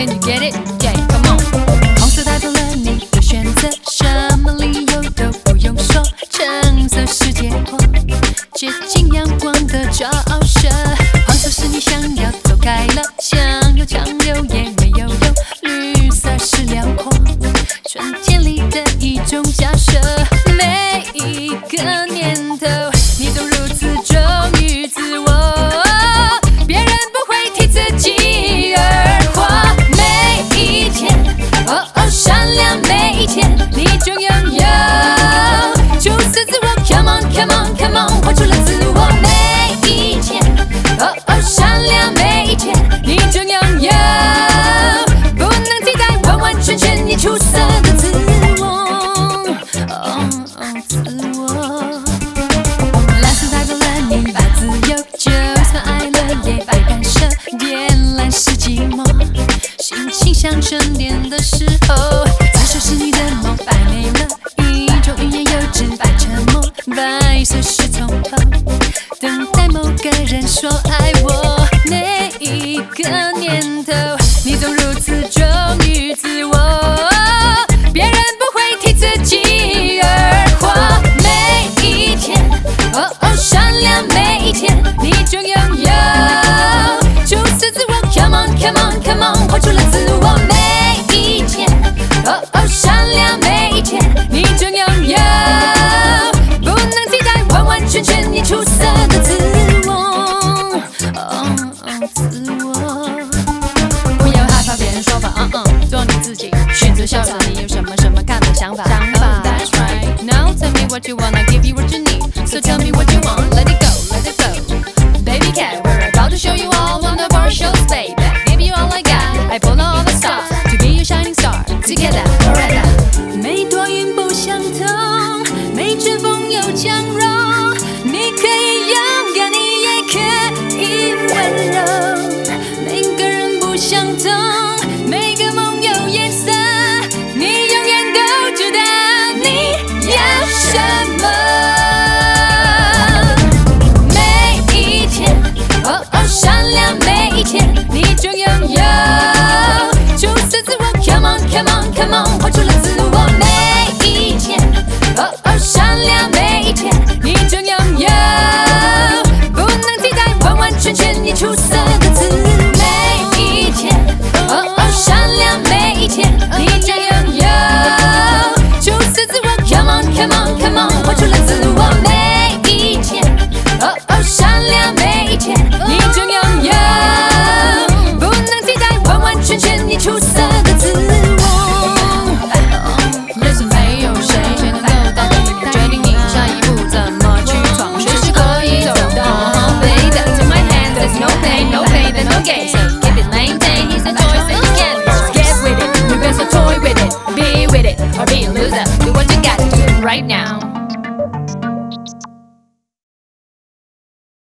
Can you get it? Yeah, come on。红色代表了你的选择，什么理由都不用说，橙色是结果，接近阳光的骄傲色。黄色是你想要走开了，想要强留也没有用。绿色是辽阔，春天里的一种假设。每一个念头，你都如此忠于自我，别人不会替自己而活。每一天，哦哦，闪亮每一天，你就拥有出色自我。Come on, come on, come on， 活出了自我。每一天，哦哦，闪亮每一天，你就拥有不能替代，完完全全你出色的自我。自我。蓝色代表了你的自由，就算爱了也别干涉。靛蓝是寂寞，心情想沉淀的时候。紫色是你的梦，摆美了一种语言，幼稚白沉默。白色是从头，等待某个人说爱我。每一个念头，你总如此忠于自我，别人不会替自己而活。每一天，哦哦，闪亮每一天，你就拥有出色自我。Come on, come on, come on， 活出了自我。每一天，哦哦，闪亮每一天，你就拥有不能替代，完完全全你出色的自我。自我。不要害怕别人说法，做你自己，选择潇洒。你有什么看的想法？ That's right. Now tell me what you wanna, give you what you need. So tell me what